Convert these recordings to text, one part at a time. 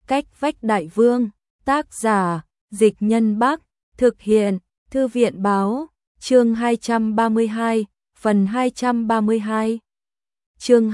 Cách vách đại vương, tác giả, Dịch Nhân Bắc, thực hiện, Thư viện báo, chương 232, phần 232. Chương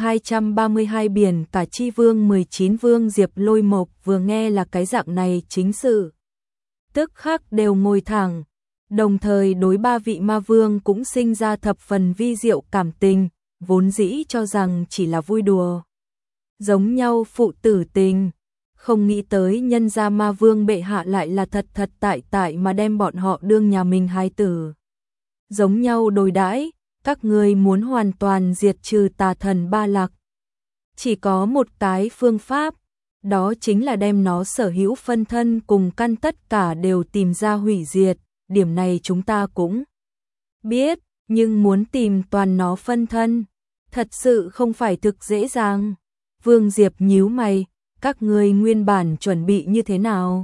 232 biển cả chi vương 19 Vương Diệp Lôi Mộc vừa nghe là cái dạng này chính sự. Tức khắc đều ngồi thẳng, đồng thời đối ba vị ma vương cũng sinh ra thập phần vi diệu cảm tình, vốn dĩ cho rằng chỉ là vui đùa. Giống nhau phụ tử tình, không nghĩ tới nhân gia ma vương bệ hạ lại là thật tại mà đem bọn họ đương nhà mình hai tử. Giống nhau đối đãi, các ngươi muốn hoàn toàn diệt trừ tà thần Ba Lạc. Chỉ có một cái phương pháp, đó chính là đem nó sở hữu phân thân cùng căn tất cả đều tìm ra hủy diệt, điểm này chúng ta cũng biết, nhưng muốn tìm toàn nó phân thân, thật sự không phải thực dễ dàng. Vương Diệp nhíu mày, các ngươi nguyên bản chuẩn bị như thế nào?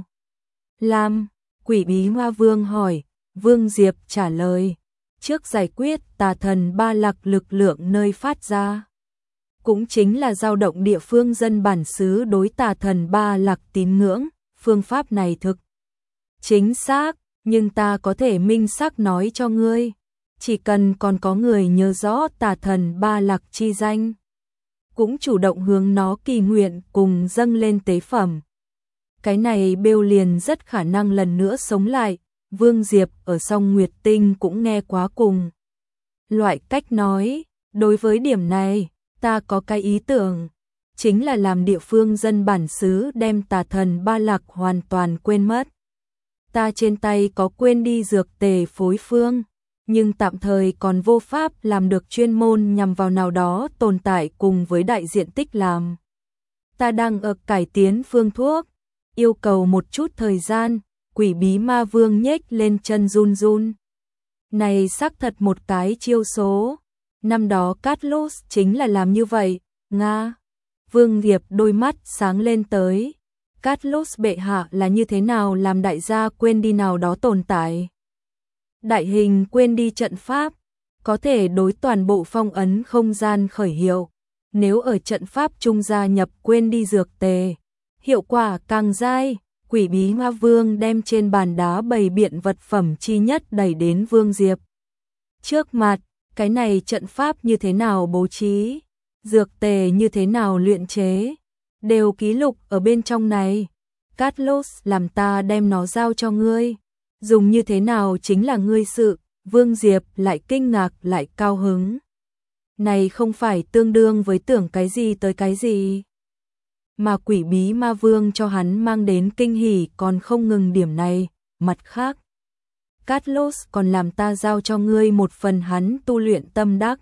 Lam, Quỷ Bí Hoa Vương hỏi, Vương Diệp trả lời, trước giải quyết tà thần Ba Lạc lực lượng nơi phát ra. Cũng chính là dao động địa phương dân bản xứ đối tà thần Ba Lạc tín ngưỡng, phương pháp này thực chính xác, nhưng ta có thể minh xác nói cho ngươi, chỉ cần còn có người nhớ rõ tà thần Ba Lạc chi danh, cũng chủ động hướng nó kỳ nguyện cùng dâng lên tế phẩm. Cái này bêu liền rất khả năng lần nữa sống lại. Vương Diệp ở Song Nguyệt Tinh cũng nghe quá cùng loại cách nói, đối với điểm này, ta có cái ý tưởng, chính là làm địa phương dân bản xứ đem tà thần Ba Lạc hoàn toàn quên mất. Ta trên tay có quên đi dược tề phối phương, nhưng tạm thời còn vô pháp làm được chuyên môn nhằm vào nào đó tồn tại cùng với đại diện tích làm. Ta đang ở cải tiến phương thuốc, yêu cầu một chút thời gian. Quỷ Bí Ma Vương nhếch lên chân run run. Này xác thật một cái chiêu số. Năm đó Cát-lốt chính là làm như vậy, Nga. Vương Diệp đôi mắt sáng lên tới. Cát-lốt bệ hạ là như thế nào làm đại gia quên đi nào đó tồn tại. Đại hình quên đi trận pháp, có thể đối toàn bộ phong ấn không gian khởi hiệu. Nếu ở trận pháp trung gia nhập quên đi dược tề, hiệu quả càng dai. Quỷ Bí Ma Vương đem trên bàn đá bày biện vật phẩm chi nhất đẩy đến Vương Diệp trước mặt, cái này trận pháp như thế nào bố trí, dược tề như thế nào luyện chế, đều ký lục ở bên trong này. Cát-lốt làm ta đem nó giao cho ngươi, dùng như thế nào chính là ngươi sự. Vương Diệp lại kinh ngạc lại cao hứng. Này không phải tương đương với tưởng cái gì tới cái gì. Mà Quỷ Bí Ma Vương cho hắn mang đến kinh hỉ còn không ngừng điểm này, mặt khác. Cát-lốt còn làm ta giao cho ngươi một phần hắn tu luyện tâm đắc.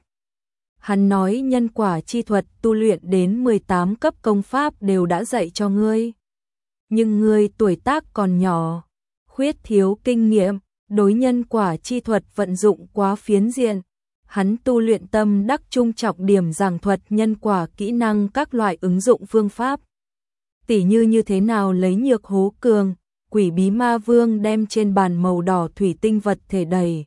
Hắn nói nhân quả chi thuật tu luyện đến 18 cấp công pháp đều đã dạy cho ngươi. Nhưng ngươi tuổi tác còn nhỏ, khuyết thiếu kinh nghiệm, đối nhân quả chi thuật vận dụng quá phiến diện. Hắn tu luyện tâm đắc trung trọng điểm giảng thuật nhân quả kỹ năng các loại ứng dụng phương pháp. Tỉ như thế nào lấy nhược hố cường, Quỷ Bí Ma Vương đem trên bàn màu đỏ thủy tinh vật thể đẩy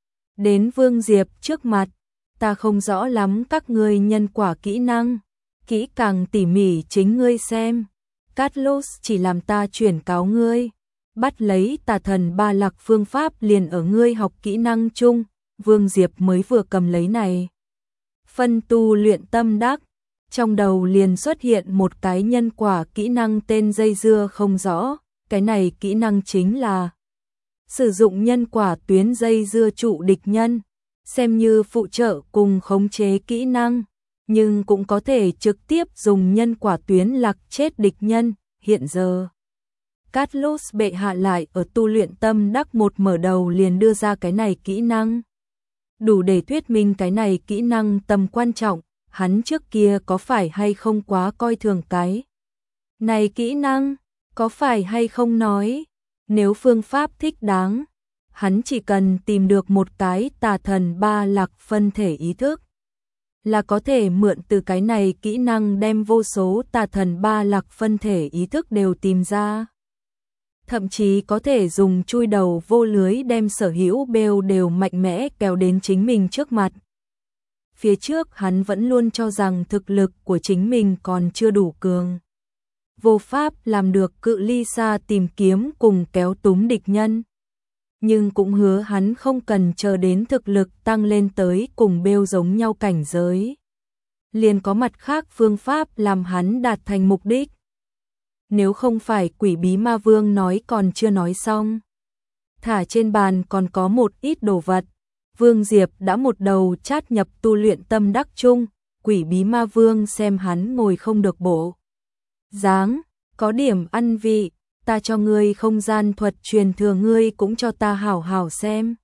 đến Vương Diệp trước mặt. Ta không rõ lắm các ngươi nhân quả kỹ năng, kỹ càng tỉ mỉ chính ngươi xem. Cát-lốt chỉ làm ta chuyển cáo ngươi, bắt lấy tà thần Ba Lạc phương pháp liền ở ngươi học kỹ năng chung. Vương Diệp mới vừa cầm lấy này phân tu luyện tâm đắc, trong đầu liền xuất hiện một cái nhân quả kỹ năng tên dây dưa không rõ. Cái này kỹ năng chính là sử dụng nhân quả tuyến dây dưa trụ địch nhân, xem như phụ trợ cùng khống chế kỹ năng, nhưng cũng có thể trực tiếp dùng nhân quả tuyến lạc chết địch nhân. Hiện giờ Cát-lốt bệ hạ lại ở tu luyện tâm đắc một mở đầu liền đưa ra cái này kỹ năng, đủ để thuyết minh cái này kỹ năng tầm quan trọng. Hắn trước kia có phải hay không quá coi thường cái này kỹ năng, có phải hay không nói, nếu phương pháp thích đáng, hắn chỉ cần tìm được một cái tà thần Ba Lạc phân thể ý thức, là có thể mượn từ cái này kỹ năng đem vô số tà thần Ba Lạc phân thể ý thức đều tìm ra. Thậm chí có thể dùng chui đầu vô lưới đem sở hữu bêu đều mạnh mẽ kéo đến chính mình trước mặt. Phía trước hắn vẫn luôn cho rằng thực lực của chính mình còn chưa đủ cường. vô pháp làm được cự ly xa tìm kiếm cùng kéo túm địch nhân. Nhưng cũng hứa hắn không cần chờ đến thực lực tăng lên tới cùng Bêu giống nhau cảnh giới. Liền có mặt khác phương pháp làm hắn đạt thành mục đích. Nếu không phải Quỷ Bí Ma Vương nói còn chưa nói xong. Thả trên bàn còn có một ít đồ vật. Vương Diệp đã một đầu chát nhập tu luyện tâm đắc chung. Quỷ Bí Ma Vương xem hắn ngồi không được bộ dáng, có điểm ăn vị, ta cho ngươi không gian thuật truyền thừa, ngươi cũng cho ta hảo hảo xem.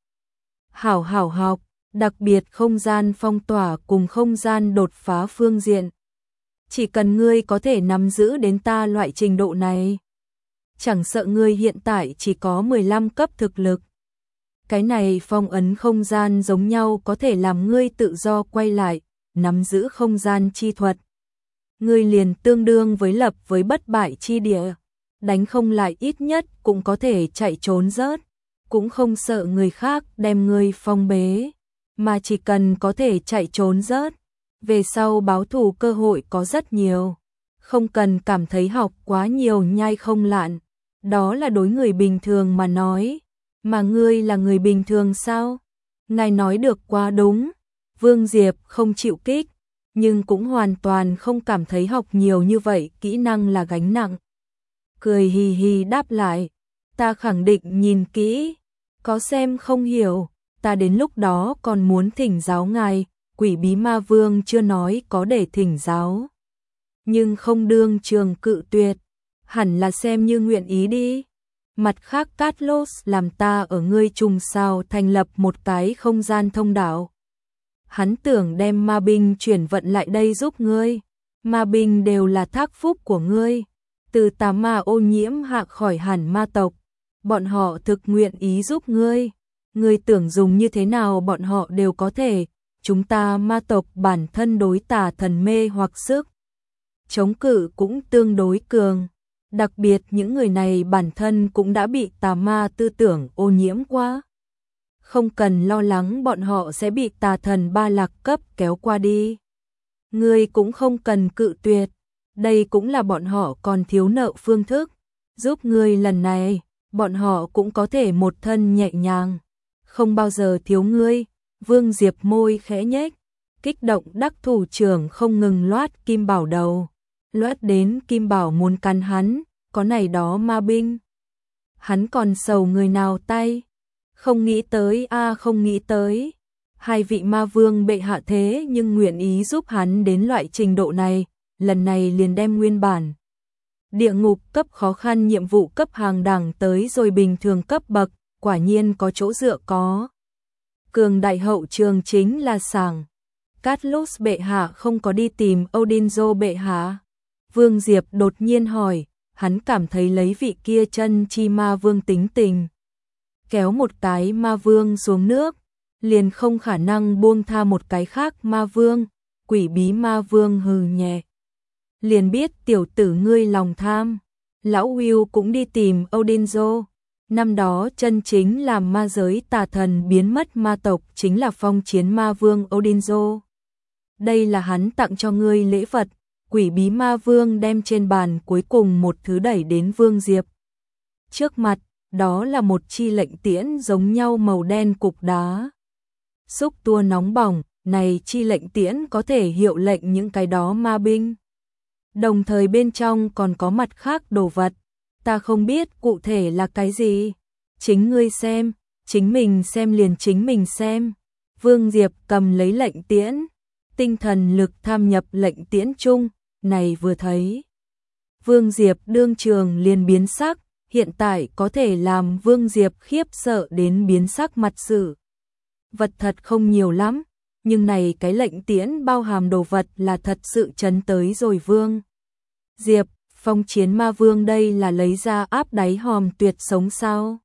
Hảo hảo học, đặc biệt không gian phong tỏa cùng không gian đột phá phương diện. Chỉ cần ngươi có thể nắm giữ đến ta loại trình độ này, chẳng sợ ngươi hiện tại chỉ có 15 cấp thực lực. Cái này phong ấn không gian giống nhau có thể làm ngươi tự do quay lại, nắm giữ không gian chi thuật. Ngươi liền tương đương với lập với bất bại chi địa, đánh không lại ít nhất cũng có thể chạy trốn rớt, cũng không sợ người khác đem ngươi phong bế, mà chỉ cần có thể chạy trốn rớt, về sau báo thù cơ hội có rất nhiều, không cần cảm thấy học quá nhiều nhai không lạn, đó là đối người bình thường mà nói, mà ngươi là người bình thường sao? Ngài nói được quá đúng. Vương Diệp không chịu kích, nhưng cũng hoàn toàn không cảm thấy học nhiều như vậy kỹ năng là gánh nặng. Cười hì hì đáp lại, ta khẳng định nhìn kỹ, có xem không hiểu, ta đến lúc đó còn muốn thỉnh giáo ngài. Quỷ Bí Ma Vương chưa nói có để thỉnh giáo, nhưng không đương trường cự tuyệt, hẳn là xem như nguyện ý đi. Mặt khác Carlos làm ta ở ngươi trùng sao thành lập một cái không gian thông đạo. Hắn tưởng đem ma binh chuyển vận lại đây giúp ngươi. Ma binh đều là thác phúc của ngươi. Từ tà ma ô nhiễm hạ khỏi hẳn ma tộc. Bọn họ thực nguyện ý giúp ngươi. Ngươi tưởng dùng như thế nào bọn họ đều có thể. Chúng ta ma tộc bản thân đối tà thần mê hoặc sức chống cự cũng tương đối cường. Đặc biệt những người này bản thân cũng đã bị tà ma tư tưởng ô nhiễm quá. Không cần lo lắng bọn họ sẽ bị tà thần ba lạc cấp kéo qua đi. Ngươi cũng không cần cự tuyệt, đây cũng là bọn họ còn thiếu nợ phương thức. Giúp ngươi lần này, bọn họ cũng có thể một thân nhẹ nhàng, không bao giờ thiếu ngươi. Vương Diệp môi khẽ nhếch, kích động đắc thủ trưởng không ngừng loát kim bảo đầu. Loát đến kim bảo muốn cắn hắn, có này đó ma binh. Hắn còn sầu người nào tay. Không nghĩ tới không nghĩ tới. Hai vị ma vương bệ hạ thế nhưng nguyện ý giúp hắn đến loại trình độ này, lần này liền đem nguyên bản địa ngục cấp khó khăn nhiệm vụ cấp hàng đẳng tới rồi bình thường cấp bậc, quả nhiên có chỗ dựa có. Cường đại hậu trường chính là sảng. Carlos bệ hạ không có đi tìm Odinzo bệ hạ. Vương Diệp đột nhiên hỏi, hắn cảm thấy lấy vị kia chân chi ma vương tính tình. Kéo một cái ma vương xuống nước, liền không khả năng buông tha một cái khác ma vương. Quỷ Bí Ma Vương hừ nhẹ. Liền biết tiểu tử ngươi lòng tham. Lão Will cũng đi tìm Odinzo. Năm đó chân chính làm ma giới tà thần biến mất ma tộc chính là phong chiến ma vương Odinzo. Đây là hắn tặng cho ngươi lễ vật. Quỷ Bí Ma Vương đem trên bàn cuối cùng một thứ đẩy đến Vương Diệp trước mặt, đó là một chi lệnh tiễn giống nhau màu đen cục đá. Xúc tua nóng bỏng, này chi lệnh tiễn có thể hiệu lệnh những cái đó ma binh. Đồng thời bên trong còn có mặt khác đồ vật, ta không biết cụ thể là cái gì. Chính ngươi xem, chính mình xem liền chính mình xem. Vương Diệp cầm lấy lệnh tiễn, tinh thần lực tham nhập lệnh tiễn chung, này vừa thấy. Vương Diệp đương trường liền biến sắc, hiện tại có thể làm Vương Diệp khiếp sợ đến biến sắc mặt sự. Vật thật không nhiều lắm, nhưng này cái lệnh tiễn bao hàm đồ vật là thật sự chấn tới rồi Vương Diệp. Phong chiến ma vương đây là lấy ra áp đáy hòm tuyệt sống sao?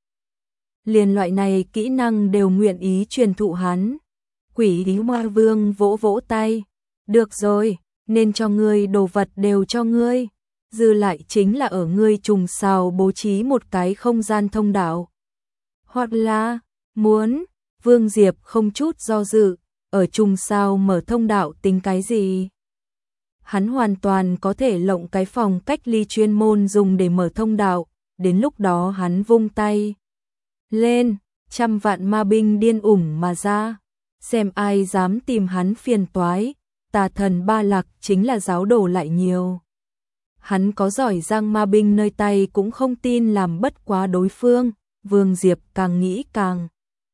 Liền loại này kỹ năng đều nguyện ý truyền thụ hắn. Quỷ Bí Ma Vương vỗ vỗ tay. Được rồi, nên cho ngươi đồ vật đều cho ngươi. Dư lại chính là ở ngươi trùng sao bố trí một cái không gian thông đạo. Hoặc là, muốn, Vương Diệp không chút do dự, ở trùng sao mở thông đạo tính cái gì? hắn hoàn toàn có thể lộng cái phòng cách ly chuyên môn dùng để mở thông đạo, đến lúc đó hắn vung tay lên, trăm vạn ma binh điên ủng mà ra, xem ai dám tìm hắn phiền toái, tà thần Ba Lạc chính là giáo đồ lại nhiều. Hắn có giỏi giang ma binh nơi tay cũng không tin làm bất quá đối phương, Vương Diệp càng nghĩ càng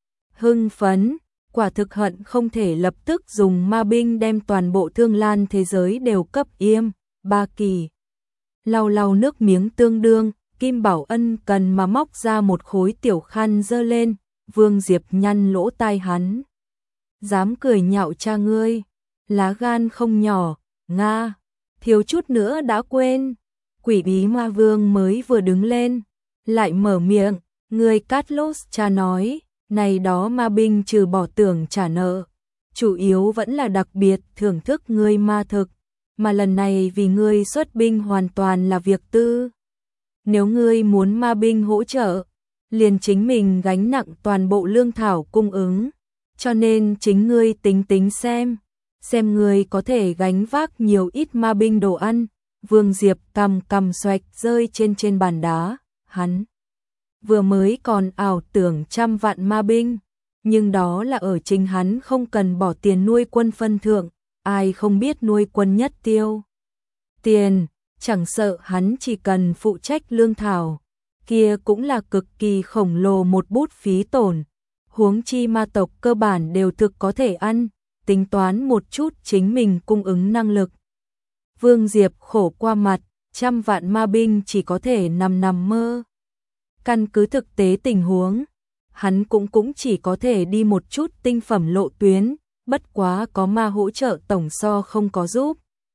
hưng phấn, quả thực hận không thể lập tức dùng ma binh đem toàn bộ Thương Lan thế giới đều cấp yêm. Ba Kỳ lau lau nước miếng tương đương, Kim Bảo ân cần mà móc ra một khối tiểu khăn dơ lên, Vương Diệp nhăn lỗ tai hắn. Dám cười nhạo cha ngươi, lá gan không nhỏ, Nga, thiếu chút nữa đã quên. Quỷ bí ma vương mới vừa đứng lên, lại mở miệng, ngươi Carlos cha nói, này đó ma binh trừ bỏ tưởng trả nợ, chủ yếu vẫn là đặc biệt thưởng thức ngươi ma thực, mà lần này vì ngươi xuất binh hoàn toàn là việc tư. Nếu ngươi muốn ma binh hỗ trợ, liền chính mình gánh nặng toàn bộ lương thảo cung ứng, cho nên chính ngươi tính tính xem ngươi có thể gánh vác nhiều ít ma binh đồ ăn. Vương Diệp cầm xoạch rơi trên bàn đá, hắn vừa mới còn ảo tưởng trăm vạn ma binh, nhưng đó là ở chính hắn không cần bỏ tiền nuôi quân phân thượng, ai không biết nuôi quân nhất tiêu tiền, chẳng sợ hắn chỉ cần phụ trách lương thảo, kia cũng là cực kỳ khổng lồ một bút phí tổn, huống chi ma tộc cơ bản đều thực có thể ăn, tính toán một chút chính mình cung ứng năng lực. Vương Diệp khổ qua mặt, trăm vạn ma binh chỉ có thể nằm mơ. Căn cứ thực tế tình huống, hắn cũng chỉ có thể đi một chút tinh phẩm lộ tuyến, bất quá có ma hỗ trợ tổng so không có giúp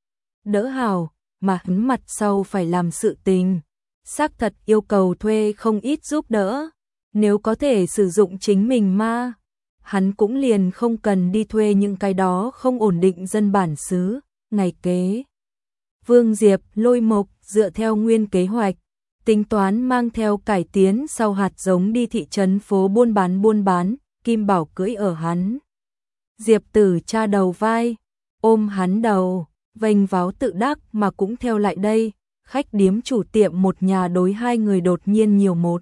đỡ hào, mà hắn mặt sau phải làm sự tình, xác thật yêu cầu thuê không ít giúp đỡ, nếu có thể sử dụng chính mình ma, hắn cũng liền không cần đi thuê những cái đó không ổn định dân bản xứ. Ngày kế, Vương Diệp Lôi Mộc dựa theo nguyên kế hoạch, tính toán mang theo cải tiến sau hạt giống đi thị trấn phố buôn bán, Kim Bảo cưỡi ở hắn. Diệp Tử cha đầu vai, ôm hắn đầu, vênh váo tự đắc mà cũng theo lại đây, khách điếm chủ tiệm một nhà đối hai người đột nhiên nhiều một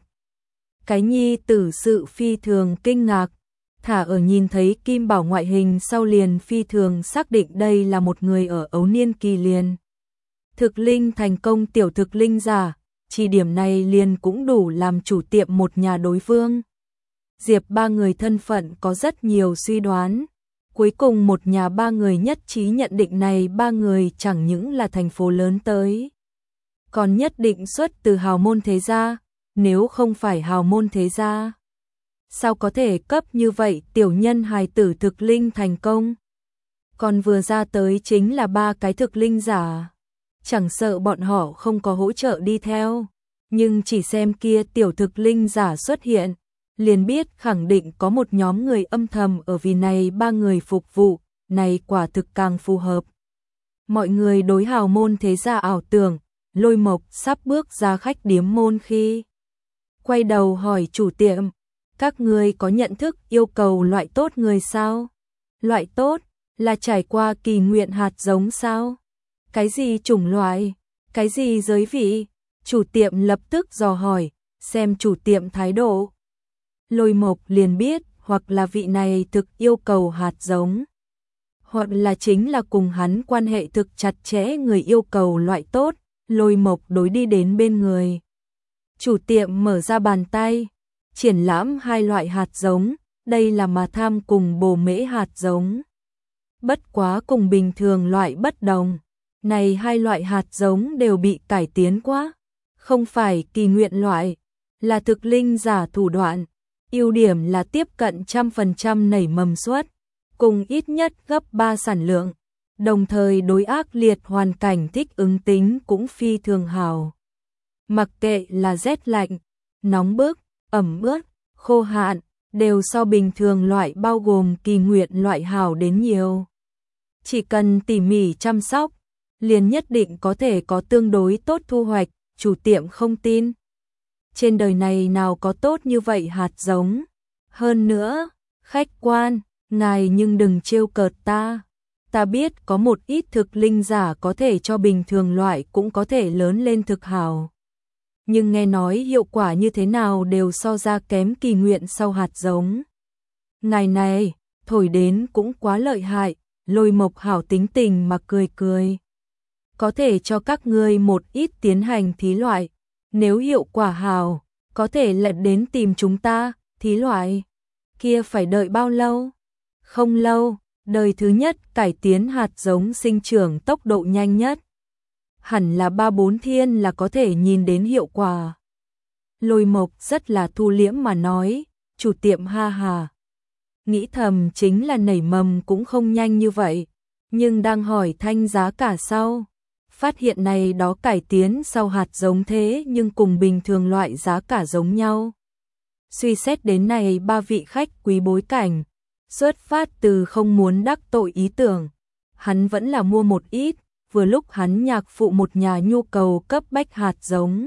cái nhi tử sự phi thường kinh ngạc, thả ở nhìn thấy Kim Bảo ngoại hình sau liền phi thường xác định đây là một người ở ấu niên kỳ liền. Thực linh thành công tiểu thực linh giả, chỉ điểm này liền cũng đủ làm chủ tiệm một nhà đối phương. Diệp ba người thân phận có rất nhiều suy đoán, cuối cùng một nhà ba người nhất trí nhận định này ba người chẳng những là thành phố lớn tới, còn nhất định xuất từ hào môn thế gia, nếu không phải hào môn thế gia, sao có thể cấp như vậy tiểu nhân hài tử thực linh thành công. Còn vừa ra tới chính là ba cái thực linh giả, chẳng sợ bọn họ không có hỗ trợ đi theo, nhưng chỉ xem kia tiểu thực linh giả xuất hiện, liền biết khẳng định có một nhóm người âm thầm ở vì này ba người phục vụ, này quả thực càng phù hợp. Mọi người đối hào môn thế gia ảo tưởng, Lôi Mộc sắp bước ra khách điếm môn khi quay đầu hỏi chủ tiệm, các ngươi có nhận thức yêu cầu loại tốt người sao? Loại tốt là trải qua kỳ nguyện hạt giống sao? Cái gì chủng loại? Cái gì giới vị? Chủ tiệm lập tức dò hỏi, xem chủ tiệm thái độ. Lôi Mộc liền biết, hoặc là vị này thực yêu cầu hạt giống, hoặc là chính là cùng hắn quan hệ thực chặt chẽ người yêu cầu loại tốt. Lôi Mộc đối đi đến bên người. Chủ tiệm mở ra bàn tay, triển lãm hai loại hạt giống, đây là mà tham cùng bồ mễ hạt giống. Bất quá cùng bình thường loại bất đồng, này hai loại hạt giống đều bị cải tiến quá, không phải kỳ nguyện loại, là thực linh giả thủ đoạn, ưu điểm là tiếp cận 100% nảy mầm suất, cùng ít nhất gấp 3 sản lượng, đồng thời đối ác liệt hoàn cảnh thích ứng tính cũng phi thường hào. Mặc kệ là rét lạnh, nóng bức, ẩm ướt, khô hạn, đều so bình thường loại bao gồm kỳ nguyện loại hào đến nhiều. Chỉ cần tỉ mỉ chăm sóc, liền nhất định có thể có tương đối tốt thu hoạch, chủ tiệm không tin. Trên đời này nào có tốt như vậy hạt giống. Hơn nữa, khách quan, ngài nhưng đừng trêu cợt ta. Ta biết có một ít thực linh giả có thể cho bình thường loại cũng có thể lớn lên thực hảo. Nhưng nghe nói hiệu quả như thế nào đều so ra kém kỳ nguyện sau hạt giống. Ngài này, thổi đến cũng quá lợi hại, Lôi Mộc hảo tính tình mà cười cười. Có thể cho các ngươi một ít tiến hành thí loại, nếu hiệu quả hảo, có thể lật đến tìm chúng ta, thí loại. Kia phải đợi bao lâu? Không lâu, đời thứ nhất cải tiến hạt giống sinh trưởng tốc độ nhanh nhất. Hẳn là 3-4 thiên là có thể nhìn đến hiệu quả. Lôi Mộc rất là thu liễm mà nói, chủ tiệm ha hà. Nghĩ thầm chính là nảy mầm cũng không nhanh như vậy, nhưng đang hỏi thanh giá cả sau. Phát hiện này đó cải tiến sau hạt giống thế nhưng cùng bình thường loại giá cả giống nhau. Suy xét đến này ba vị khách quý bối cảnh, xuất phát từ không muốn đắc tội ý tưởng. Hắn vẫn là mua một ít, vừa lúc hắn nhạc phụ một nhà nhu cầu cấp bách hạt giống.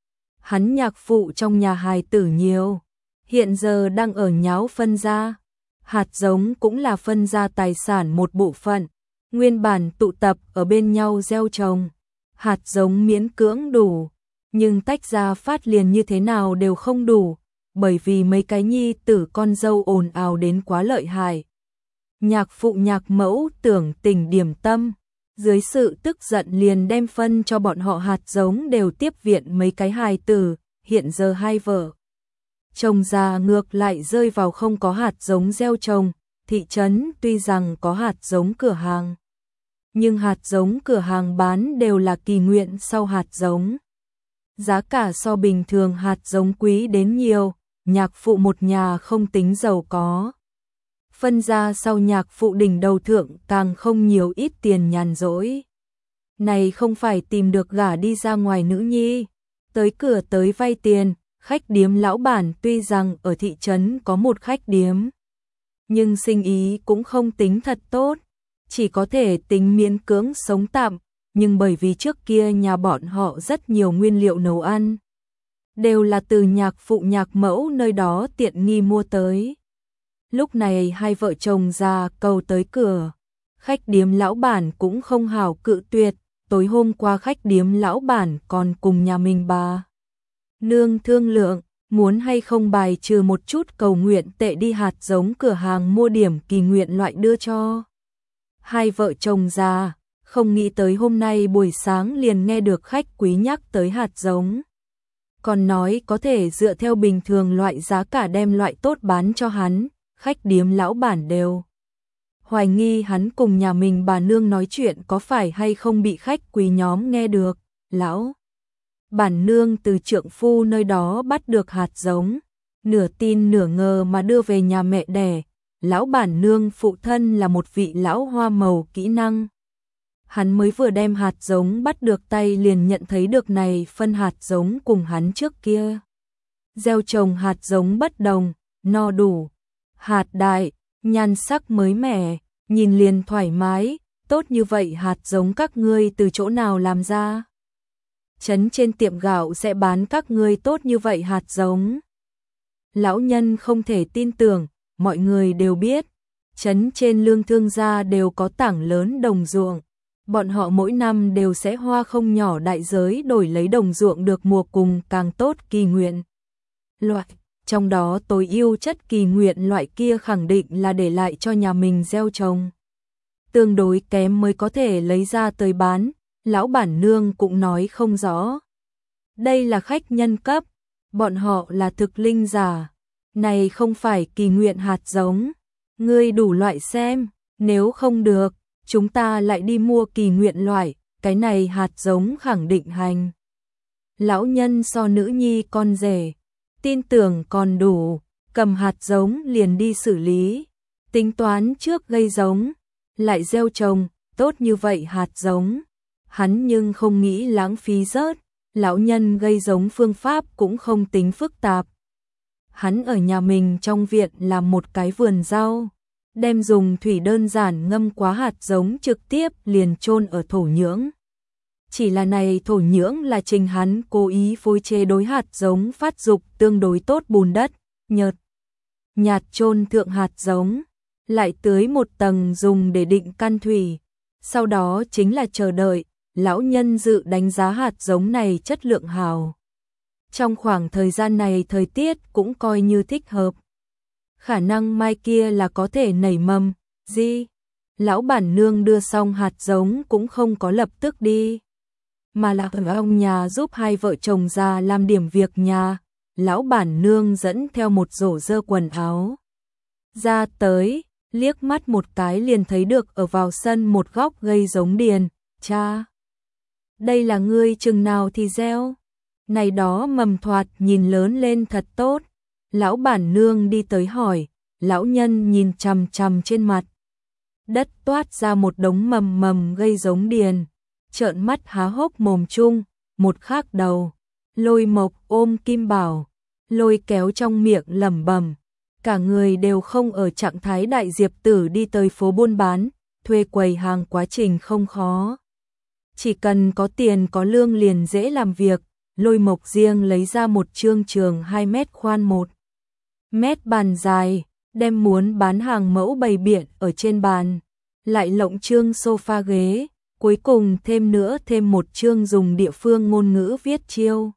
Hắn nhạc phụ trong nhà hài tử nhiều, hiện giờ đang ở nháo phân gia. Hạt giống cũng là phân gia tài sản một bộ phận, nguyên bản tụ tập ở bên nhau gieo trồng. Hạt giống miễn cưỡng đủ, nhưng tách ra phát liền như thế nào đều không đủ, bởi vì mấy cái nhi tử con dâu ồn ào đến quá lợi hại. Nhạc phụ nhạc mẫu tưởng tình điểm tâm, dưới sự tức giận liền đem phân cho bọn họ hạt giống đều tiếp viện mấy cái hài tử, hiện giờ hai vợ chồng già ngược lại rơi vào không có hạt giống gieo trồng. Thị trấn tuy rằng có hạt giống cửa hàng, nhưng hạt giống cửa hàng bán đều là kỳ nguyện sau hạt giống. Giá cả so bình thường hạt giống quý đến nhiều, nhạc phụ một nhà không tính giàu có. Phân ra sau nhạc phụ đỉnh đầu thượng càng không nhiều ít tiền nhàn rỗi. Này không phải tìm được gả đi ra ngoài nữ nhi, tới cửa tới vay tiền. Khách điếm lão bản tuy rằng ở thị trấn có một khách điếm, nhưng sinh ý cũng không tính thật tốt, chỉ có thể tính miễn cưỡng sống tạm, nhưng bởi vì trước kia nhà bọn họ rất nhiều nguyên liệu nấu ăn, đều là từ nhạc phụ nhạc mẫu nơi đó tiện nghi mua tới. Lúc này hai vợ chồng già cầu tới cửa, khách điếm lão bản cũng không hảo cự tuyệt, tối hôm qua khách điếm lão bản còn cùng nhà mình bà nương thương lượng, muốn hay không bài trừ một chút cầu nguyện tệ đi hạt giống cửa hàng mua điểm kỳ nguyện loại đưa cho. Hai vợ chồng già, không nghĩ tới hôm nay buổi sáng liền nghe được khách quý nhắc tới hạt giống. Còn nói có thể dựa theo bình thường loại giá cả đem loại tốt bán cho hắn, khách điếm lão bản đều hoài nghi hắn cùng nhà mình bà nương nói chuyện có phải hay không bị khách quý nhóm nghe được. Lão bản nương từ trượng phu nơi đó bắt được hạt giống, nửa tin nửa ngờ mà đưa về nhà mẹ đẻ. Lão bản nương phụ thân là một vị lão hoa màu kỹ năng. Hắn mới vừa đem hạt giống bắt được tay liền nhận thấy được này phân hạt giống cùng hắn trước kia gieo trồng hạt giống bất đồng, no đủ, hạt đại, nhan sắc mới mẻ, nhìn liền thoải mái. Tốt như vậy hạt giống các ngươi từ chỗ nào làm ra? Trấn trên tiệm gạo sẽ bán các ngươi tốt như vậy hạt giống. Lão nhân không thể tin tưởng, mọi người đều biết, trấn trên lương thương gia đều có tảng lớn đồng ruộng, bọn họ mỗi năm đều sẽ hoa không nhỏ đại giới đổi lấy đồng ruộng được mùa cùng càng tốt kỳ nguyện loại, trong đó tối ưu chất kỳ nguyện loại kia khẳng định là để lại cho nhà mình gieo trồng. Tương đối kém mới có thể lấy ra tới bán. Lão bản nương cũng nói không rõ. Đây là khách nhân cấp, bọn họ là thực linh giả, này không phải kỳ nguyện hạt giống. Ngươi đủ loại xem, nếu không được, chúng ta lại đi mua kỳ nguyện loại, cái này hạt giống khẳng định hành. Lão nhân so nữ nhi con rể, tin tưởng còn đủ, cầm hạt giống liền đi xử lý, tính toán trước gây giống, lại gieo trồng, tốt như vậy hạt giống. Hắn nhưng không nghĩ lãng phí rớt, lão nhân gây giống phương pháp cũng không tính phức tạp. Hắn ở nhà mình trong viện làm một cái vườn rau, đem dùng thủy đơn giản ngâm quá hạt giống trực tiếp liền chôn ở thổ nhưỡng. Chỉ là này thổ nhưỡng là trình hắn cố ý phối chế đối hạt giống phát dục tương đối tốt bùn đất, nhợt nhạt chôn thượng hạt giống. lại tưới một tầng dùng để định căn thủy, sau đó chính là chờ đợi. Lão nhân dự đánh giá hạt giống này chất lượng hào. Trong khoảng thời gian này thời tiết cũng coi như thích hợp. Khả năng mai kia là có thể nảy mầm, gì? Lão bản nương đưa xong hạt giống cũng không có lập tức đi, mà là ở ông nhà giúp hai vợ chồng già làm điểm việc nhà. Lão bản nương dẫn theo một rổ dơ quần áo ra tới, liếc mắt một cái liền thấy được ở vào sân một góc gây giống điền. Cha, đây là ngươi chừng nào thì gieo? Này đó mầm thoạt nhìn lớn lên thật tốt. Lão bản nương đi tới hỏi, lão nhân nhìn chằm chằm trên mặt đất toát ra một đống mầm gây giống điền, trợn mắt há hốc mồm chung. Một khác đầu, Lôi Mộc ôm Kim Bảo, lôi kéo trong miệng lẩm bẩm, cả người đều không ở trạng thái đại diệp tử đi tới phố buôn bán, thuê quầy hàng quá trình không khó. Chỉ cần có tiền có lương liền dễ làm việc. Lôi Mộc riêng lấy ra một chương trường 2 mét khoan 1 mét bàn dài, đem muốn bán hàng mẫu bày biện ở trên bàn, lại lộng chương sofa ghế, cuối cùng thêm một chương dùng địa phương ngôn ngữ viết chiêu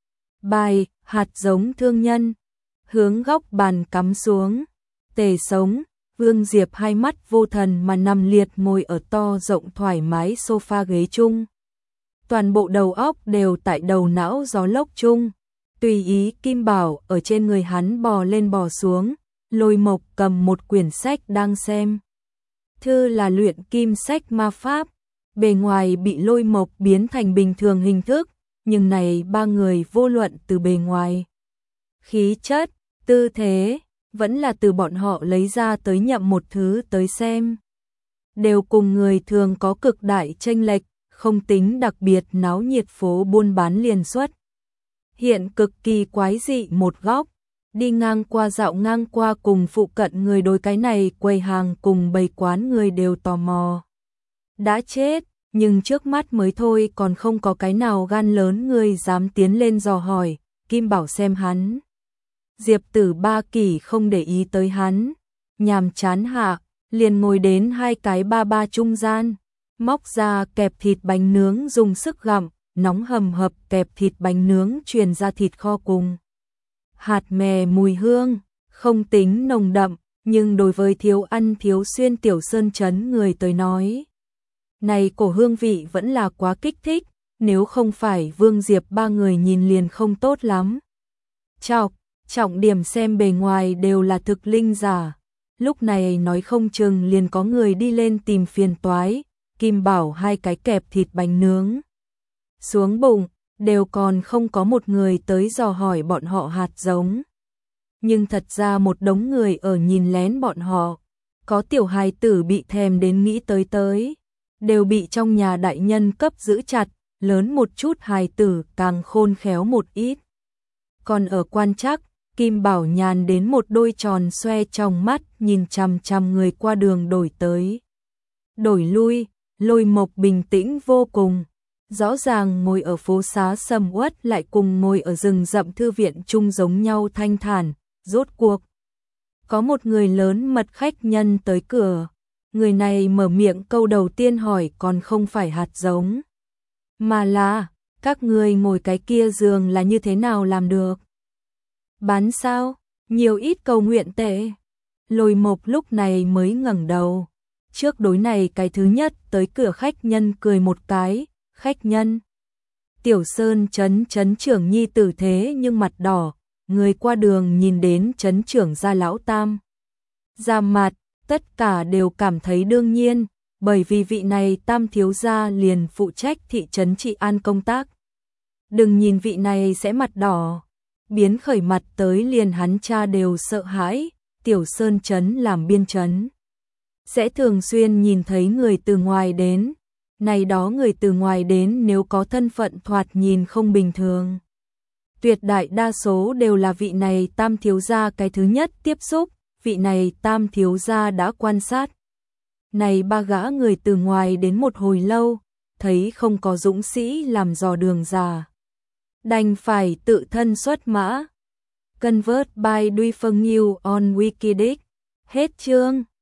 bài hạt giống thương nhân, hướng góc bàn cắm xuống. Tề Sống, Vương Diệp hai mắt vô thần mà nằm liệt ngồi ở to rộng thoải mái sofa ghế chung. Toàn bộ đầu óc đều tại đầu não gió lốc chung, tùy ý Kim Bảo ở trên người hắn bò lên bò xuống. Lôi Mộc cầm một quyển sách đang xem. Thư là luyện kim sách ma pháp, bề ngoài bị Lôi Mộc biến thành bình thường hình thức, nhưng này ba người vô luận từ bề ngoài, khí chất, tư thế, vẫn là từ bọn họ lấy ra tới nhậm một thứ tới xem, đều cùng người thường có cực đại chênh lệch. Không tính đặc biệt náo nhiệt phố buôn bán liền xuất hiện cực kỳ quái dị một góc, đi ngang qua dạo ngang qua cùng phụ cận người đối cái này quầy hàng cùng bày quán người đều tò mò. Đã chết, nhưng trước mắt mới thôi còn không có cái nào gan lớn người dám tiến lên dò hỏi. Kim Bảo xem hắn, Diệp Tử Ba Kỷ không để ý tới hắn, nhàm chán hạ, liền ngồi đến hai cái ba trung gian. Móc ra kẹp thịt bánh nướng dùng sức gặm, nóng hầm hập kẹp thịt bánh nướng truyền ra thịt kho cùng hạt mè mùi hương, không tính nồng đậm, nhưng đối với thiếu ăn thiếu xuyên Tiểu Sơn Trấn người tới nói, này cổ hương vị vẫn là quá kích thích, nếu không phải Vương Diệp ba người nhìn liền không tốt lắm. Trọng điểm xem bề ngoài đều là thực linh giả, lúc này nói không chừng liền có người đi lên tìm phiền toái. Kim Bảo hai cái kẹp thịt bánh nướng xuống bụng, đều còn không có một người tới dò hỏi bọn họ hạt giống. Nhưng thật ra một đống người ở nhìn lén bọn họ, có tiểu hài tử bị thèm đến nghĩ tới, đều bị trong nhà đại nhân cấp giữ chặt, lớn một chút hài tử càng khôn khéo một ít. Còn ở quan trắc, Kim Bảo nhàn đến một đôi tròn xoe trong mắt nhìn chằm chằm người qua đường đổi tới, đổi lui. Lôi Mộc bình tĩnh vô cùng, rõ ràng ngồi ở phố xá sầm uất lại cùng ngồi ở rừng rậm thư viện chung giống nhau thanh thản. Rốt cuộc có một người lớn mật khách nhân tới cửa, người này mở miệng câu đầu tiên hỏi còn không phải hạt giống, mà là các ngươi ngồi cái kia giường là như thế nào làm được? Bán sao? Nhiều ít cầu nguyện tệ? Lôi Mộc lúc này mới ngẩng đầu. Trước đối này cái thứ nhất tới cửa khách nhân cười một cái. Khách nhân Tiểu Sơn Trấn trưởng nhi tử thế nhưng mặt đỏ, người qua đường nhìn đến trấn trưởng gia lão tam ra mặt, tất cả đều cảm thấy đương nhiên, bởi vì vị này tam thiếu gia liền phụ trách thị trấn trị an công tác. Đừng nhìn vị này sẽ mặt đỏ, biến khởi mặt tới liền hắn cha đều sợ hãi. Tiểu Sơn Trấn làm biên trấn, sẽ thường xuyên nhìn thấy người từ ngoài đến. Này đó người từ ngoài đến nếu có thân phận thoạt nhìn không bình thường, tuyệt đại đa số đều là vị này tam thiếu gia cái thứ nhất tiếp xúc. Vị này tam thiếu gia đã quan sát này ba gã người từ ngoài đến một hồi lâu, thấy không có dũng sĩ làm dò đường già, đành phải tự thân xuất mã. Convert by Duy Phương Nhiêu on Wikidic. Hết chương.